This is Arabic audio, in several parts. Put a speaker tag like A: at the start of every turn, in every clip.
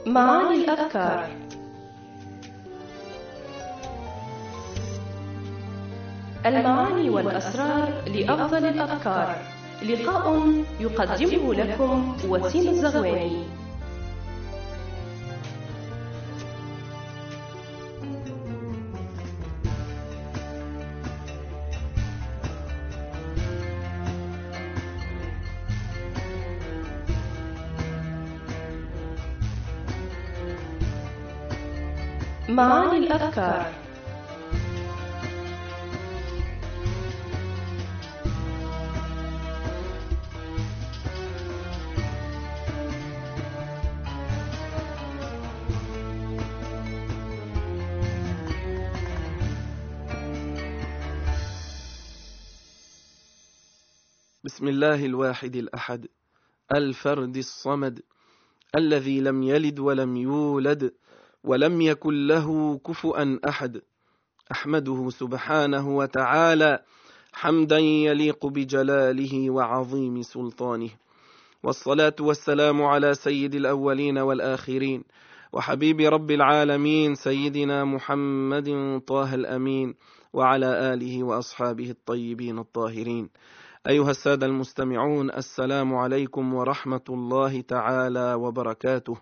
A: معاني الأذكار. المعاني والأسرار لأفضل الأذكار. لقاء يقدمه لكم وسيم الزغواني. معاني الأذكار.
B: بسم الله الواحد الأحد الفرد الصمد الذي لم يلد ولم يولد ولم يكن له كفؤا أحد. أحمده سبحانه وتعالى حمدا يليق بجلاله وعظيم سلطانه، والصلاة والسلام على سيد الأولين والآخرين وحبيب رب العالمين سيدنا محمد طه الأمين وعلى آله وأصحابه الطيبين الطاهرين. أيها السادة المستمعون، السلام عليكم ورحمة الله تعالى وبركاته.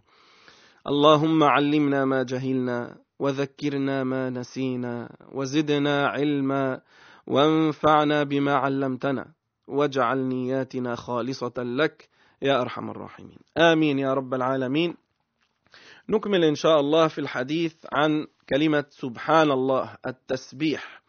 B: اللهم علمنا ما جهلنا وذكرنا ما نسينا وزدنا علما وانفعنا بما علمتنا واجعل نياتنا خالصة لك يا أرحم الراحمين، آمين يا رب العالمين. نكمل إن شاء الله في الحديث عن كلمة سبحان الله التسبيح،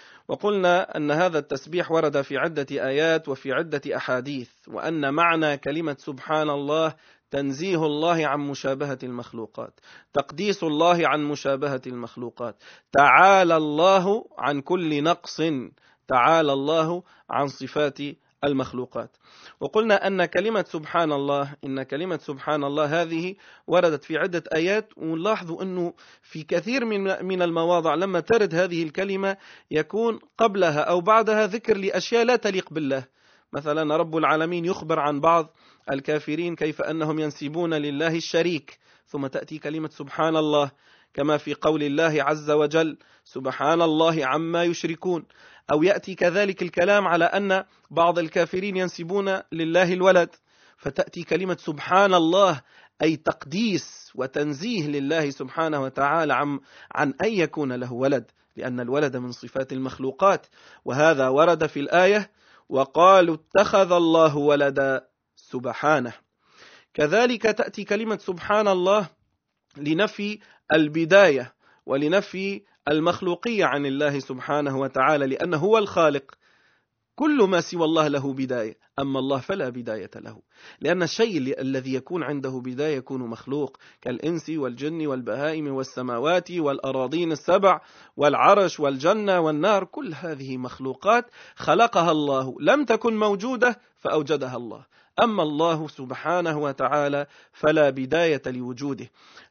B: وقلنا أن هذا التسبيح ورد في عدة آيات وفي عدة أحاديث، وأن معنى كلمة سبحان الله تنزيه الله عن مشابهة المخلوقات، تقديس الله عن مشابهة المخلوقات، تعالى الله عن كل نقص، تعالى الله عن صفات المخلوقات. وقلنا أن كلمة سبحان الله، إن كلمة سبحان الله هذه وردت في عدة آيات، ونلاحظ أنه في كثير من المواضع لما ترد هذه الكلمة يكون قبلها أو بعدها ذكر لأشياء لا تليق بالله. مثلا رب العالمين يخبر عن بعض الكافرين كيف أنهم ينسبون لله الشريك، ثم تأتي كلمة سبحان الله، كما في قول الله عز وجل سبحان الله عما يشركون. أو يأتي كذلك الكلام على أن بعض الكافرين ينسبون لله الولد، فتأتي كلمة سبحان الله أي تقديس وتنزيه لله سبحانه وتعالى عن أن يكون له ولد، لأن الولد من صفات المخلوقات، وهذا ورد في الآية وقالوا اتخذ الله ولدا سبحانه. كذلك تأتي كلمة سبحان الله لنفي البداية ولنفي المخلوقية عن الله سبحانه وتعالى، لأنه هو الخالق، كل ما سوى الله له بداية، أما الله فلا بداية له، لأن الشيء الذي يكون عنده بداية يكون مخلوق، كالإنس والجن والبهائم والسماوات والأراضين السبع والعرش والجنة والنار، كل هذه مخلوقات خلقها الله، لم تكن موجودة فأوجدها الله، أما الله سبحانه وتعالى فلا بداية لوجوده.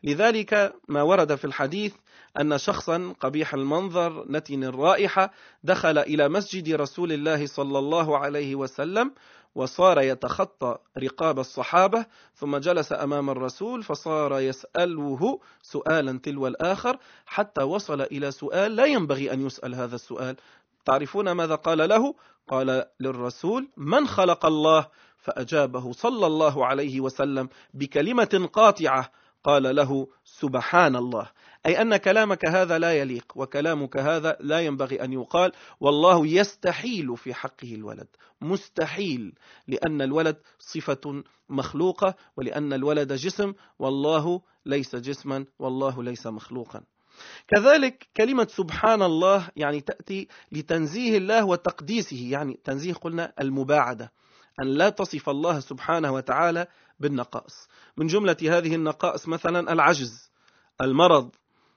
B: لذلك ما ورد في الحديث أن شخصا قبيح المنظر نتن الرائحة دخل إلى مسجد رسول الله صلى الله عليه وسلم، وصار يتخطى رقاب الصحابة، ثم جلس أمام الرسول فصار يسأله سؤالا تلو الآخر، حتى وصل إلى سؤال لا ينبغي أن يسأل هذا السؤال. تعرفون ماذا قال له؟ قال للرسول من خلق الله؟ فأجابه صلى الله عليه وسلم بكلمة قاطعة، قال له سبحان الله، أي أن كلامك هذا لا يليق، وكلامك هذا لا ينبغي أن يقال، والله يستحيل في حقه الولد، مستحيل، لأن الولد صفة مخلوقة، ولأن الولد جسم، والله ليس جسما، والله ليس مخلوقا. كذلك كلمة سبحان الله يعني تأتي لتنزيه الله وتقديسه، يعني تنزيه قلنا المباعدة، أن لا تصف الله سبحانه وتعالى بالنقائص. من جملة هذه النقائص مثلا العجز، المرض،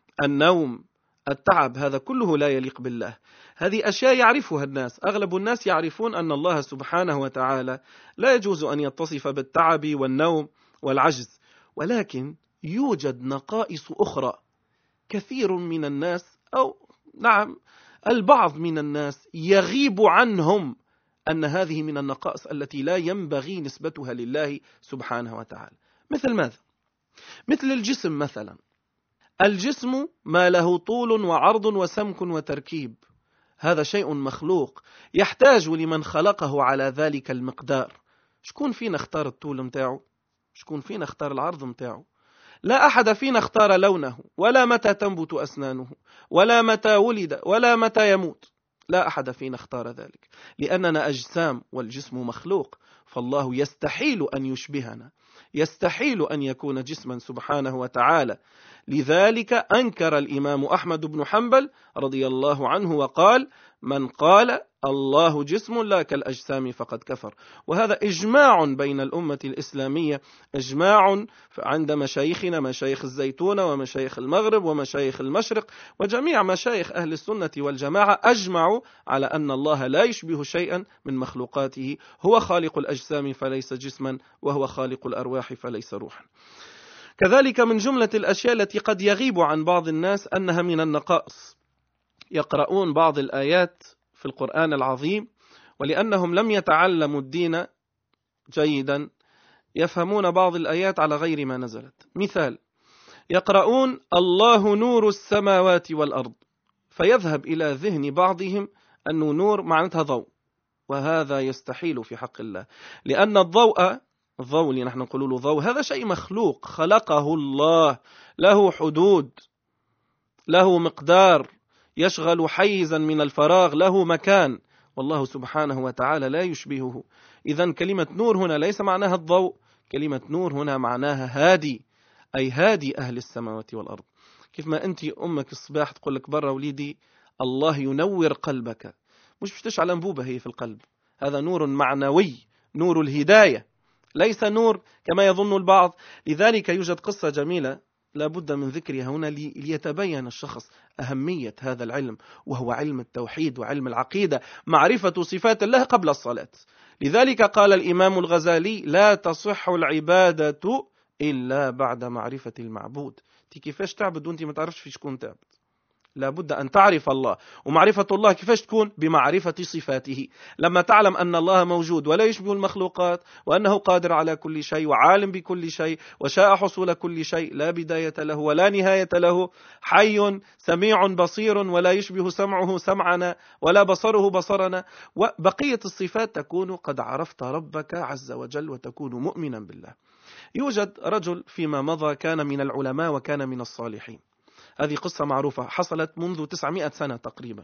B: النوم، التعب، هذا كله لا يليق بالله. هذه أشياء يعرفها الناس، أغلب الناس يعرفون أن الله سبحانه وتعالى لا يجوز أن يتصف بالتعب والنوم والعجز، ولكن يوجد نقائص أخرى كثير من الناس، أو نعم البعض من الناس يغيب عنهم أن هذه من النقائص التي لا ينبغي نسبتها لله سبحانه وتعالى. مثل ماذا؟ مثل الجسم مثلا، الجسم ما له طول وعرض وسمك وتركيب، هذا شيء مخلوق يحتاج لمن خلقه على ذلك المقدار. شكون فينا اختار الطول متاعه؟ شكون فينا اختار العرض متاعه؟ لا أحد فينا اختار لونه، ولا متى تنبت أسنانه، ولا متى ولد، ولا متى يموت. لا أحد فينا اختار ذلك، لأننا أجسام والجسم مخلوق، فالله يستحيل أن يشبهنا، يستحيل أن يكون جسما سبحانه وتعالى. لذلك أنكر الإمام أحمد بن حنبل رضي الله عنه وقال: من قال الله جسم لا كالأجسام فقد كفر. وهذا إجماع بين الأمة الإسلامية، إجماع عند مشايخنا، مشايخ الزيتون ومشايخ المغرب ومشايخ المشرق وجميع مشايخ أهل السنة والجماعة، أجمعوا على أن الله لا يشبه شيئا من مخلوقاته، هو خالق الأجسام فليس جسما، وهو خالق الأرواح فليس روحا. كذلك من جملة الأشياء التي قد يغيب عن بعض الناس أنها من النقائص، يقرؤون بعض الآيات في القرآن العظيم ولأنهم لم يتعلموا الدين جيدا يفهمون بعض الآيات على غير ما نزلت. مثال: يقرؤون الله نور السماوات والأرض، فيذهب إلى ذهن بعضهم أن نور معناتها ضوء، وهذا يستحيل في حق الله، لأن الضوء اللي نحن نقول له ضوء هذا شيء مخلوق خلقه الله، له حدود، له مقدار، يشغل حيزا من الفراغ، له مكان، والله سبحانه وتعالى لا يشبهه. إذن كلمة نور هنا ليس معناها الضوء، كلمة نور هنا معناها هادي، أي هادي أهل السماوات والأرض. كيف ما أنت أمك الصباح تقول لك برا وليدي الله ينور قلبك، مش بتشعل أنبوبة هي في القلب، هذا نور معنوي، نور الهداية، ليس نور كما يظن البعض. لذلك يوجد قصة جميلة لا بد من ذكرها هنا ليتبين الشخص أهمية هذا العلم، وهو علم التوحيد وعلم العقيدة، معرفة صفات الله قبل الصلاة. لذلك قال الإمام الغزالي: لا تصح العبادة إلا بعد معرفة المعبود. كيفاش تعبد وانت ما تعرفش في شكون تعبد؟ لابد أن تعرف الله، ومعرفة الله كيفاش تكون؟ بمعرفة صفاته. لما تعلم أن الله موجود ولا يشبه المخلوقات، وأنه قادر على كل شيء وعالم بكل شيء وشاء حصول كل شيء، لا بداية له ولا نهاية له، حي سميع بصير ولا يشبه سمعه سمعنا ولا بصره بصرنا، وبقية الصفات تكون قد عرفت ربك عز وجل وتكون مؤمنا بالله. يوجد رجل فيما مضى كان من العلماء وكان من الصالحين، هذه قصة معروفة حصلت منذ 900 سنة تقريبا.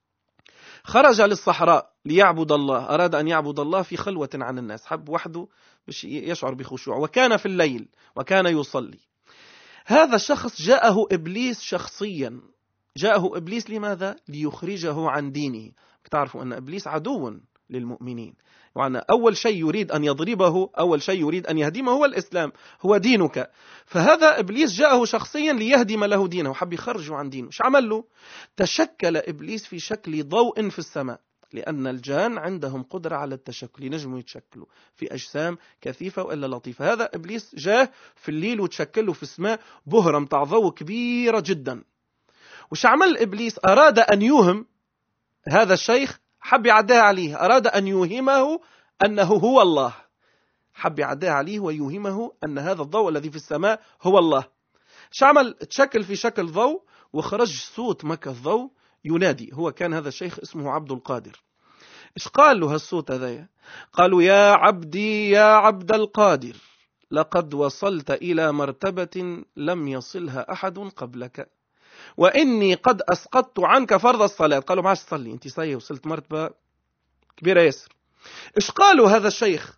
B: خرج للصحراء ليعبد الله، أراد أن يعبد الله في خلوة عن الناس، حب وحده باش يشعر بخشوع، وكان في الليل وكان يصلي. هذا الشخص جاءه إبليس شخصيا، جاءه إبليس لماذا؟ ليخرجه عن دينه. تعرفوا أن إبليس عدو للمؤمنين، يعني أول شيء يريد أن يضربه، أول شيء يريد أن يهدمه هو الإسلام، هو دينك. فهذا إبليس جاءه شخصيا ليهدم له دينه، وحب يخرجه عن دينه. شو عمل له؟ تشكل إبليس في شكل ضوء في السماء، لأن الجان عندهم قدرة على التشكل، ينجموا يتشكلوا في أجسام كثيفة وإلا لطيفة. هذا إبليس جاء في الليل وتشكله في السماء بهرة متاع ضوء كبيرة جدا. وش عمل إبليس؟ أراد أن يوهم هذا الشيخ، حب يعديها عليه، أراد أن يوهمه أنه هو الله، حب يعديها عليه ويوهمه أن هذا الضوء الذي في السماء هو الله. شعمل؟ تشكل في شكل ضوء، وخرج صوت مكة الضوء ينادي. هو كان هذا الشيخ اسمه عبد القادر. إيش قال له هالصوت هذا؟ قالوا: يا عبدي يا عبد القادر، لقد وصلت إلى مرتبة لم يصلها أحد قبلك، وإني قد أسقطت عنك فرض الصلاة. قالوا: ما عادش تصلي، أنت صحيح وصلت مرتبة كبيرة ياسر. إيش قالوا هذا الشيخ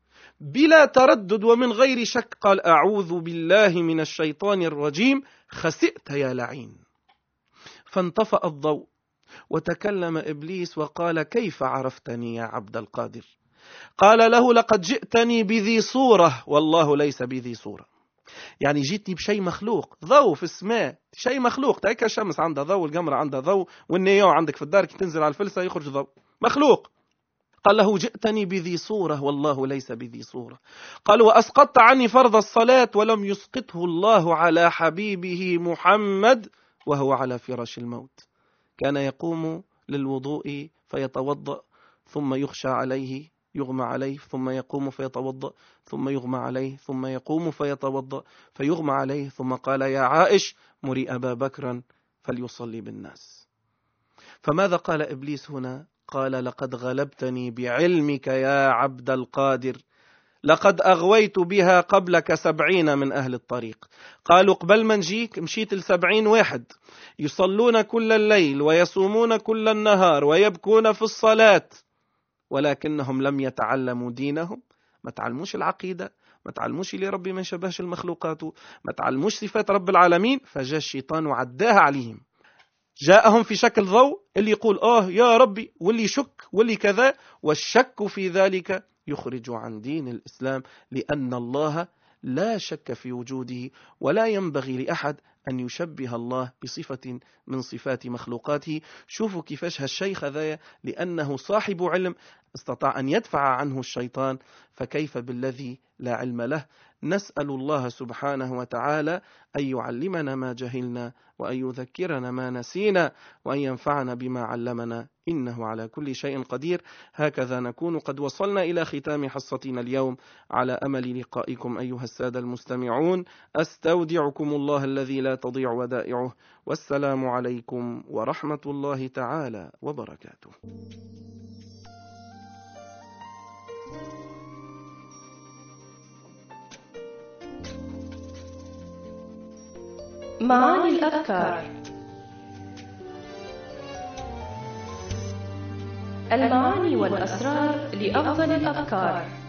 B: بلا تردد ومن غير شك؟ قال: أعوذ بالله من الشيطان الرجيم، خسئت يا لعين. فانطفأ الضوء وتكلم إبليس وقال: كيف عرفتني يا عبد القادر؟ قال له: لقد جئتني بذي صورة والله ليس بذي صورة. يعني جيتني بشيء مخلوق، ضوء في السماء، شيء مخلوق. تأكل الشمس عندها ضوء، والقمر عندها ضوء، والنيو عندك في الدار كي تنزل على الفلسة يخرج ضوء، مخلوق. قال له: جئتني بذي صورة والله ليس بذي صورة. قال: وأسقطت عني فرض الصلاة ولم يسقطه الله على حبيبه محمد وهو على فراش الموت، كان يقوم للوضوء فيتوضأ ثم يخشى عليه يغمى عليه ثم يقوم فيتوضأ، ثم يغمى عليه ثم يقوم فيتوضأ، فيغمى عليه ثم قال يا عائش مري أبا بكر فليصلي بالناس. فماذا قال إبليس هنا؟ قال لقد غلبتني بعلمك يا عبد القادر، لقد أغويت بها قبلك 70 من أهل الطريق. قالوا قبل ما نجيك مشيت 70 واحد يصلون كل الليل ويصومون كل النهار ويبكون في الصلاة، ولكنهم لم يتعلموا دينهم، ما تعلموش العقيدة، ما تعلموش اللي ربي ما يشبهش المخلوقات، ما تعلموش صفات رب العالمين، فجاء الشيطان وعداها عليهم. جاءهم في شكل ضوء، اللي يقول يا ربي، واللي يشك واللي كذا، والشك في ذلك يخرج عن دين الإسلام، لأن الله لا شك في وجوده، ولا ينبغي لأحد أن يشبه الله بصفة من صفات مخلوقاته. شوفوا كيفاش هالشيخ هذا لأنه صاحب علم استطاع أن يدفع عنه الشيطان، فكيف بالذي لا علم له؟ نسأل الله سبحانه وتعالى أن يعلمنا ما جهلنا، وأن يذكرنا ما نسينا، وأن ينفعنا بما علمنا، إنه على كل شيء قدير. هكذا نكون قد وصلنا إلى ختام حصتنا اليوم، على أمل لقائكم أيها السادة المستمعون. أستودعكم الله الذي لا تضيع ودائعه، والسلام عليكم ورحمة الله تعالى وبركاته.
A: معاني الأذكار. المعاني والأسرار لأفضل الأذكار.